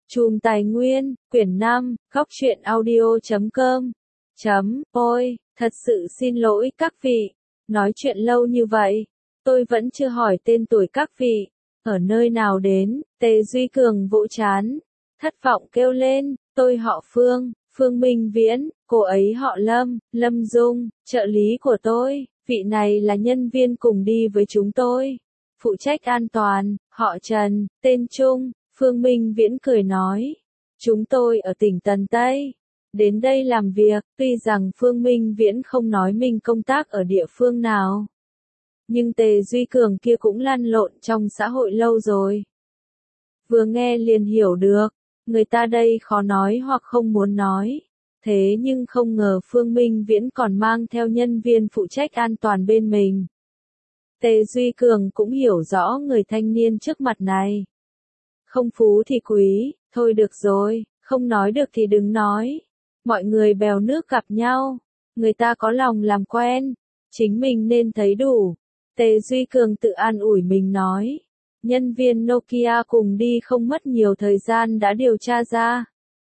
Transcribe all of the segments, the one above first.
Chùm Tài Nguyên, quyển 5, góc truyện audio.com. Ôi, thật sự xin lỗi các vị. Nói chuyện lâu như vậy, tôi vẫn chưa hỏi tên tuổi các vị. Ở nơi nào đến, Tề Duy Cường vỗ trán. Thất vọng kêu lên, tôi họ Phương, Phương Minh Viễn, cô ấy họ Lâm, Lâm Dung, trợ lý của tôi. Vị này là nhân viên cùng đi với chúng tôi. Phụ trách an toàn, họ Trần, tên Trung. Phương Minh Viễn cười nói. Chúng tôi ở tỉnh Tần Tây. Đến đây làm việc, tuy rằng Phương Minh Viễn không nói mình công tác ở địa phương nào. Nhưng Tề Duy Cường kia cũng lăn lộn trong xã hội lâu rồi. Vừa nghe liền hiểu được, người ta đây khó nói hoặc không muốn nói. Thế nhưng không ngờ Phương Minh Viễn còn mang theo nhân viên phụ trách an toàn bên mình. Tề Duy Cường cũng hiểu rõ người thanh niên trước mặt này. Không phú thì quý, thôi được rồi, không nói được thì đừng nói. Mọi người bèo nước gặp nhau, người ta có lòng làm quen, chính mình nên thấy đủ. Tề Duy Cường tự an ủi mình nói. Nhân viên Nokia cùng đi không mất nhiều thời gian đã điều tra ra.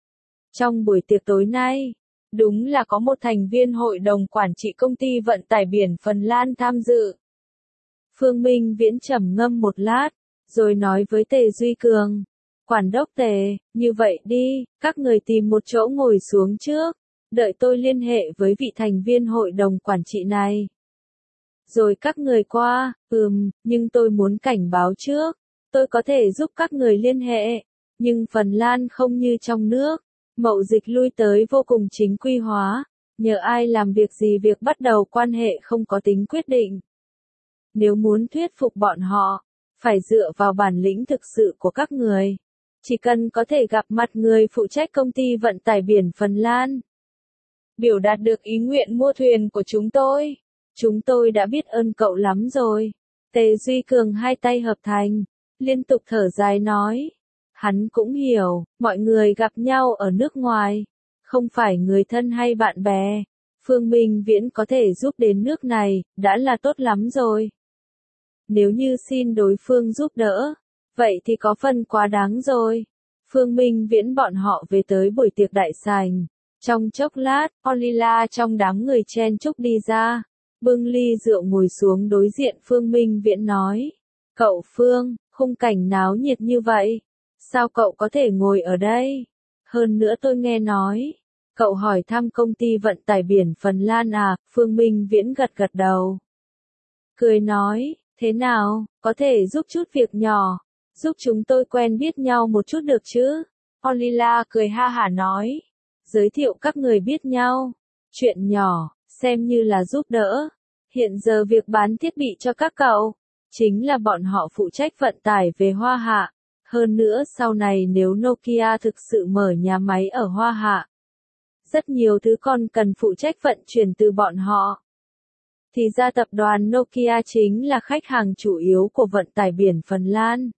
Trong buổi tiệc tối nay, đúng là có một thành viên hội đồng quản trị công ty vận tải biển Phần Lan tham dự. Phương Minh Viễn trầm ngâm một lát, rồi nói với Tề Duy Cường. Quản đốc Tề, như vậy đi, các người tìm một chỗ ngồi xuống trước, đợi tôi liên hệ với vị thành viên hội đồng quản trị này. Rồi các người qua, nhưng tôi muốn cảnh báo trước, tôi có thể giúp các người liên hệ, nhưng Phần Lan không như trong nước, mậu dịch lui tới vô cùng chính quy hóa, nhờ ai làm việc gì việc bắt đầu quan hệ không có tính quyết định. Nếu muốn thuyết phục bọn họ, phải dựa vào bản lĩnh thực sự của các người. Chỉ cần có thể gặp mặt người phụ trách công ty vận tải biển Phần Lan, biểu đạt được ý nguyện mua thuyền của chúng tôi đã biết ơn cậu lắm rồi. Tề Duy Cường hai tay hợp thành, liên tục thở dài nói. Hắn cũng hiểu, mọi người gặp nhau ở nước ngoài, không phải người thân hay bạn bè. Phương Minh Viễn có thể giúp đến nước này, đã là tốt lắm rồi. Nếu như xin đối phương giúp đỡ, vậy thì có phần quá đáng rồi. Phương Minh Viễn bọn họ về tới buổi tiệc đại sảnh. Trong chốc lát, Olila trong đám người chen chúc đi ra. Bưng ly rượu ngồi xuống đối diện Phương Minh Viễn nói. Cậu Phương, khung cảnh náo nhiệt như vậy. Sao cậu có thể ngồi ở đây? Hơn nữa tôi nghe nói. Cậu hỏi thăm công ty vận tải biển Phần Lan à? Phương Minh Viễn gật gật đầu. Cười nói. Thế nào, có thể giúp chút việc nhỏ, giúp chúng tôi quen biết nhau một chút được chứ? Olila cười ha hả nói, giới thiệu các người biết nhau, chuyện nhỏ, xem như là giúp đỡ. Hiện giờ việc bán thiết bị cho các cậu, chính là bọn họ phụ trách vận tải về Hoa Hạ. Hơn nữa sau này nếu Nokia thực sự mở nhà máy ở Hoa Hạ, rất nhiều thứ còn cần phụ trách vận chuyển từ bọn họ. Thì ra tập đoàn Nokia chính là khách hàng chủ yếu của vận tải biển Phần Lan.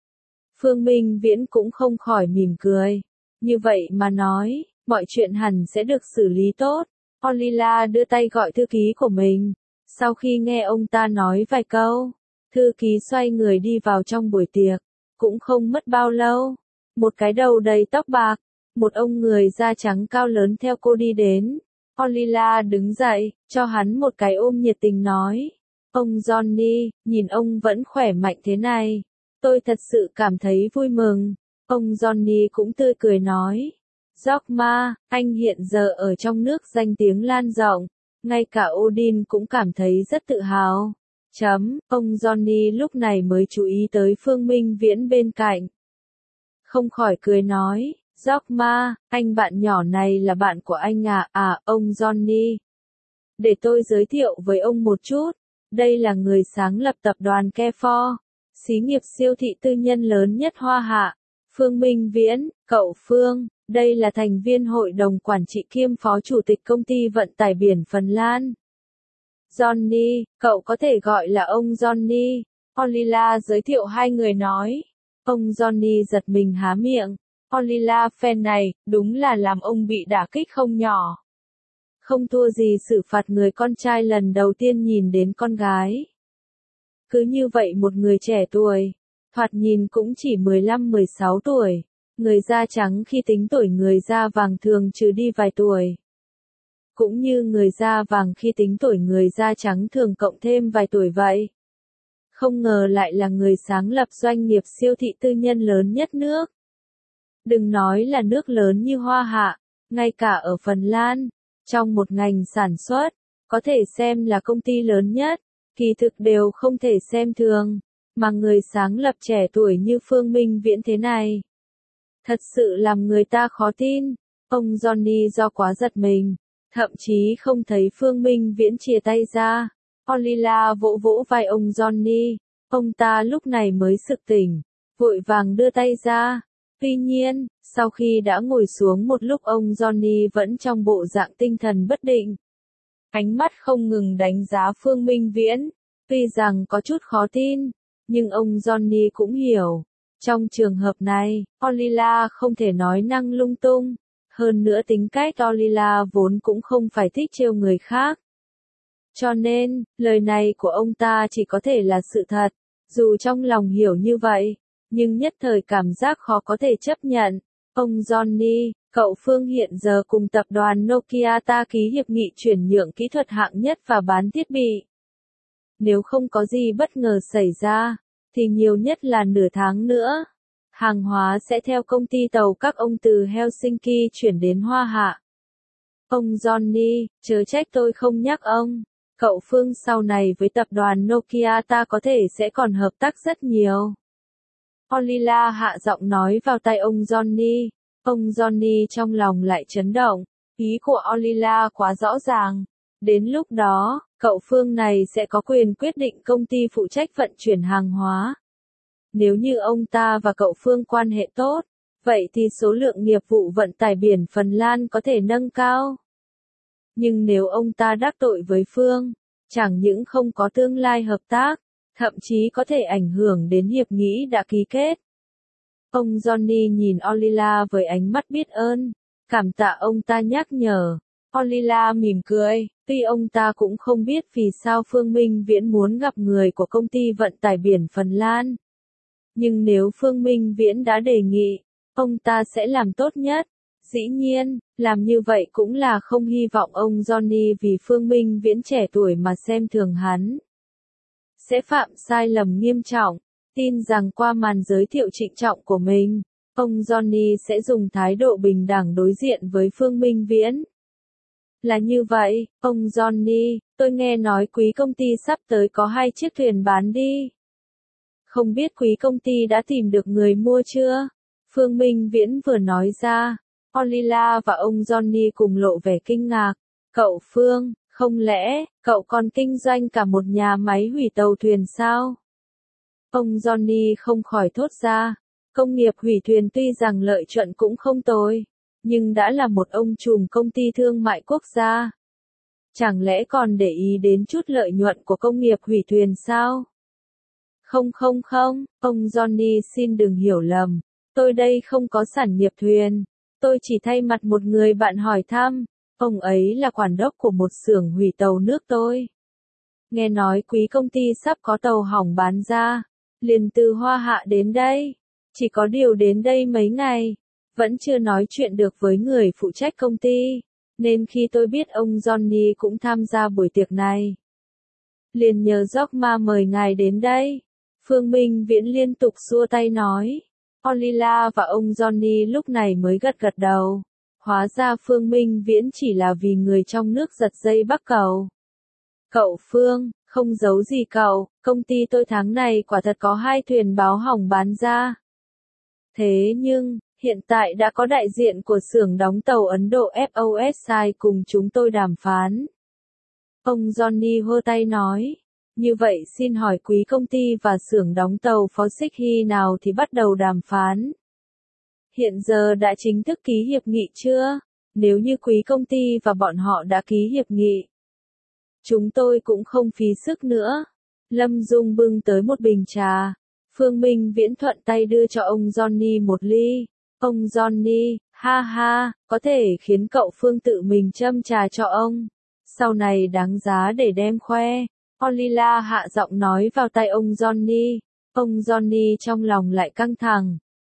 Phương Minh Viễn cũng không khỏi mỉm cười. Như vậy mà nói, mọi chuyện hẳn sẽ được xử lý tốt. Olila đưa tay gọi thư ký của mình. Sau khi nghe ông ta nói vài câu, thư ký xoay người đi vào trong buổi tiệc. Cũng không mất bao lâu, một cái đầu đầy tóc bạc, một ông người da trắng cao lớn theo cô đi đến. Olila đứng dậy, cho hắn một cái ôm nhiệt tình nói. Ông Johnny, nhìn ông vẫn khỏe mạnh thế này. Tôi thật sự cảm thấy vui mừng. Ông Johnny cũng tươi cười nói. Jockma, anh hiện giờ ở trong nước danh tiếng lan rộng. Ngay cả Odin cũng cảm thấy rất tự hào. Ông Johnny lúc này mới chú ý tới Phương Minh Viễn bên cạnh. Không khỏi cười nói. Jockma, anh bạn nhỏ này là bạn của anh à? Ông Johnny. Để tôi giới thiệu với ông một chút. Đây là người sáng lập tập đoàn Carrefour, xí nghiệp siêu thị tư nhân lớn nhất Hoa Hạ. Phương Minh Viễn, cậu Phương, đây là thành viên hội đồng quản trị kiêm phó chủ tịch công ty vận tải biển Phần Lan. Johnny, cậu có thể gọi là ông Johnny. Olila giới thiệu hai người nói. Ông Johnny giật mình há miệng. Olila fan này, đúng là làm ông bị đả kích không nhỏ. Không thua gì xử phạt người con trai lần đầu tiên nhìn đến con gái. Cứ như vậy một người trẻ tuổi, thoạt nhìn cũng chỉ 15-16 tuổi, Người da trắng khi tính tuổi người da vàng thường trừ đi vài tuổi. Cũng như người da vàng khi tính tuổi người da trắng thường cộng thêm vài tuổi vậy. Không ngờ lại là người sáng lập doanh nghiệp siêu thị tư nhân lớn nhất nước. Đừng nói là nước lớn như Hoa Hạ, ngay cả ở Phần Lan, trong một ngành sản xuất, có thể xem là công ty lớn nhất, kỳ thực đều không thể xem thường, mà người sáng lập trẻ tuổi như Phương Minh Viễn thế này. Thật sự làm người ta khó tin, ông Johnny do quá giật mình, thậm chí không thấy Phương Minh Viễn chìa tay ra. Olila vỗ vỗ vai ông Johnny, ông ta lúc này mới sực tỉnh, vội vàng đưa tay ra. Tuy nhiên, sau khi đã ngồi xuống một lúc ông Johnny vẫn trong bộ dạng tinh thần bất định. Ánh mắt không ngừng đánh giá Phương Minh Viễn, tuy rằng có chút khó tin, nhưng ông Johnny cũng hiểu. Trong trường hợp này, Olila không thể nói năng lung tung, hơn nữa tính cách Olila vốn cũng không phải thích trêu người khác. Cho nên, lời này của ông ta chỉ có thể là sự thật, dù trong lòng hiểu như vậy, nhưng nhất thời cảm giác khó có thể chấp nhận. Ông Johnny, cậu Phương hiện giờ cùng tập đoàn Nokia ta ký hiệp nghị chuyển nhượng kỹ thuật hạng nhất và bán thiết bị. Nếu không có gì bất ngờ xảy ra, thì nhiều nhất là nửa tháng nữa, hàng hóa sẽ theo công ty tàu các ông từ Helsinki chuyển đến Hoa Hạ. Ông Johnny, chớ trách tôi không nhắc ông. Cậu Phương sau này với tập đoàn Nokia ta có thể sẽ còn hợp tác rất nhiều. Olila hạ giọng nói vào tai ông Johnny. Ông Johnny trong lòng lại chấn động. Ý của Olila quá rõ ràng. Đến lúc đó, cậu Phương này sẽ có quyền quyết định công ty phụ trách vận chuyển hàng hóa. Nếu như ông ta và cậu Phương quan hệ tốt, vậy thì số lượng nghiệp vụ vận tải biển Phần Lan có thể nâng cao. Nhưng nếu ông ta đắc tội với Phương, chẳng những không có tương lai hợp tác, thậm chí có thể ảnh hưởng đến hiệp nghị đã ký kết. Ông Johnny nhìn Olila với ánh mắt biết ơn, cảm tạ ông ta nhắc nhở. Olila mỉm cười, tuy ông ta cũng không biết vì sao Phương Minh Viễn muốn gặp người của công ty vận tải biển Phần Lan. Nhưng nếu Phương Minh Viễn đã đề nghị, ông ta sẽ làm tốt nhất. Dĩ nhiên, làm như vậy cũng là không hy vọng ông Johnny vì Phương Minh Viễn trẻ tuổi mà xem thường hắn. Sẽ phạm sai lầm nghiêm trọng, tin rằng qua màn giới thiệu trịnh trọng của mình, ông Johnny sẽ dùng thái độ bình đẳng đối diện với Phương Minh Viễn. Là như vậy, ông Johnny, tôi nghe nói quý công ty sắp tới có 2 chiếc thuyền bán đi. Không biết quý công ty đã tìm được người mua chưa? Phương Minh Viễn vừa nói ra. Olila và ông Johnny cùng lộ vẻ kinh ngạc. Cậu Phương, không lẽ, cậu còn kinh doanh cả một nhà máy hủy tàu thuyền sao? Ông Johnny không khỏi thốt ra. Công nghiệp hủy thuyền tuy rằng lợi nhuận cũng không tồi, nhưng đã là một ông trùm công ty thương mại quốc gia. Chẳng lẽ còn để ý đến chút lợi nhuận của công nghiệp hủy thuyền sao? Không, ông Johnny xin đừng hiểu lầm. Tôi đây không có sản nghiệp thuyền. Tôi chỉ thay mặt một người bạn hỏi thăm. Ông ấy là quản đốc của một xưởng hủy tàu nước tôi. Nghe nói quý công ty sắp có tàu hỏng bán ra. Liền từ Hoa Hạ đến đây. Chỉ có điều đến đây mấy ngày. Vẫn chưa nói chuyện được với người phụ trách công ty. Nên khi tôi biết ông Johnny cũng tham gia buổi tiệc này, liền nhờ Jockma mời ngài đến đây. Phương Minh Viễn liên tục xua tay nói. Olila và ông Johnny lúc này mới gật gật đầu. Hóa ra Phương Minh Viễn chỉ là vì người trong nước giật dây bắt cầu. Cậu Phương, không giấu gì cậu, công ty tôi tháng này quả thật có 2 thuyền báo hỏng bán ra. Thế nhưng, hiện tại đã có đại diện của xưởng đóng tàu Ấn Độ FOSI cùng chúng tôi đàm phán. Ông Johnny hô tay nói. Như vậy xin hỏi quý công ty và xưởng đóng tàu Phó Xích Hy nào thì bắt đầu đàm phán? Hiện giờ đã chính thức ký hiệp nghị chưa? Nếu như quý công ty và bọn họ đã ký hiệp nghị, chúng tôi cũng không phí sức nữa. Lâm Dung bưng tới một bình trà. Phương Minh Viễn thuận tay đưa cho ông Johnny một ly. Ông Johnny, ha ha, có thể khiến cậu Phương tự mình châm trà cho ông. Sau này đáng giá để đem khoe. Olila hạ giọng nói vào tai ông Johnny. Ông Johnny trong lòng lại căng thẳng.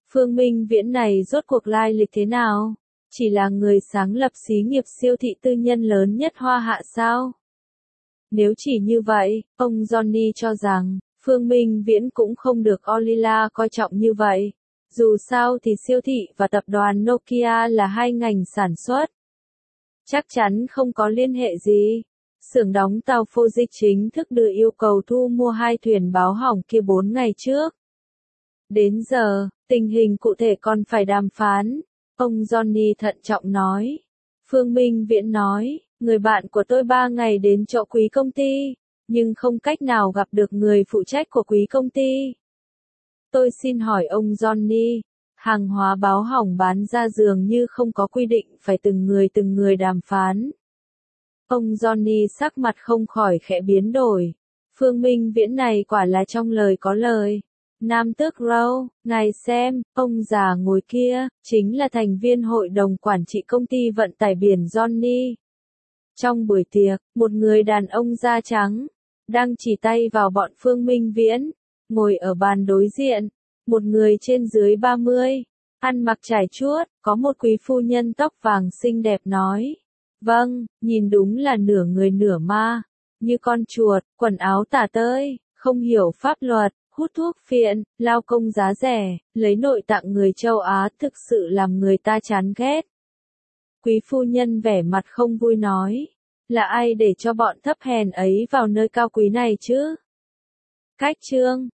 Phương Minh Viễn này rốt cuộc lai lịch thế nào? Chỉ là người sáng lập xí nghiệp siêu thị tư nhân lớn nhất Hoa Hạ sao? Nếu chỉ như vậy, ông Johnny cho rằng, Phương Minh Viễn cũng không được Olila coi trọng như vậy. Dù sao thì siêu thị và tập đoàn Nokia là hai ngành sản xuất. Chắc chắn không có liên hệ gì. Xưởng đóng tàu Fuji chính thức đưa yêu cầu thu mua 2 thuyền báo hỏng kia 4 ngày trước. Đến giờ, tình hình cụ thể còn phải đàm phán. Ông Johnny thận trọng nói. Phương Minh Viễn nói, người bạn của tôi 3 ngày đến chỗ quý công ty, nhưng không cách nào gặp được người phụ trách của quý công ty. Tôi xin hỏi ông Johnny, hàng hóa báo hỏng bán ra dường như không có quy định phải từng người đàm phán. Ông Johnny sắc mặt không khỏi khẽ biến đổi. Phương Minh Viễn này quả là trong lời có lời. Nam Tước Rowe, ngài xem, ông già ngồi kia, chính là thành viên hội đồng quản trị công ty vận tải biển Johnny. Trong buổi tiệc, một người đàn ông da trắng, đang chỉ tay vào bọn Phương Minh Viễn, ngồi ở bàn đối diện, một người trên dưới 30, ăn mặc trải chuốt, có một quý phu nhân tóc vàng xinh đẹp nói. Vâng, nhìn đúng là nửa người nửa ma, như con chuột, quần áo tả tơi, không hiểu pháp luật, hút thuốc phiện, lao công giá rẻ, lấy nội tạng người châu Á thực sự làm người ta chán ghét. Quý phu nhân vẻ mặt không vui nói, là ai để cho bọn thấp hèn ấy vào nơi cao quý này chứ? Cách chương